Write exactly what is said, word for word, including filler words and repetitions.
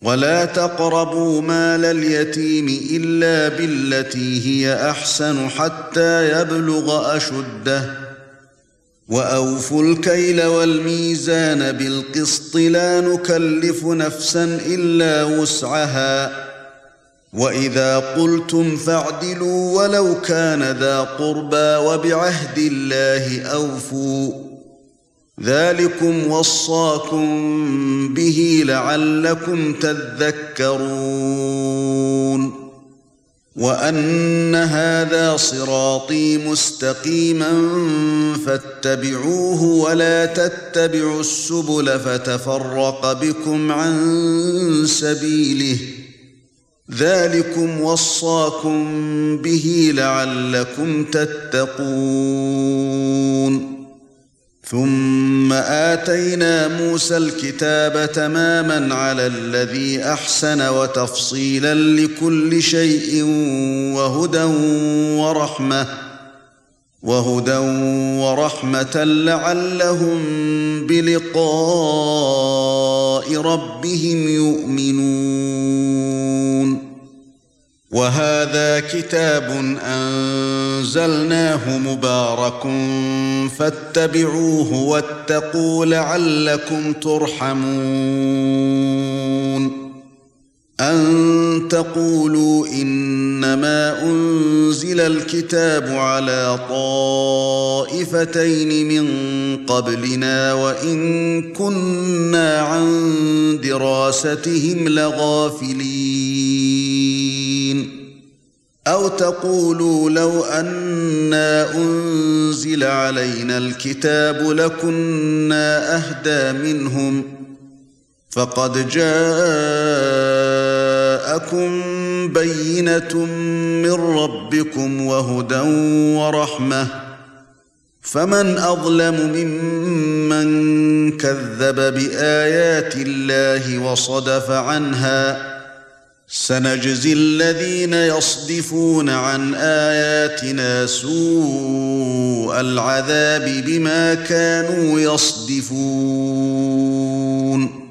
ولا تقربوا مال اليتيم إلا بالتي هي أحسن حتى يبلغ أشده وأوفوا الكيل والميزان بالقسط لا نكلف نفسا إلا وسعها وإذا قلتم فاعدلوا ولو كان ذا قربى وبعهد الله أوفوا ذلكم وصاكم به لعلكم تذكرون وأن هذا صراطي مستقيما فاتبعوه ولا تتبعوا السبل فتفرق بكم عن سبيله ذلكم وصاكم به لعلكم تتقون ثم آتينا موسى الكتاب تماما على الذي أحسن وتفصيلا لكل شيء وهدى ورحمة وهدى ورحمة لعلهم بلقاء ربهم يؤمنون وهذا كتاب أنزلناه مبارك فاتبعوه واتقوا لعلكم ترحمون أن تقولوا إنما أنزل الكتاب على طائفتين من قبلنا وإن كنا عن دراستهم لغافلين أو تقولوا لو أنا أنزل علينا الكتاب لكنا أهدى منهم فقد جاءكم بينة من ربكم وهدى ورحمة فمن أظلم ممن كذب بآيات الله وصدف عنها سنجزي الذين يصدفون عن آياتنا سوء العذاب بما كانوا يصدفون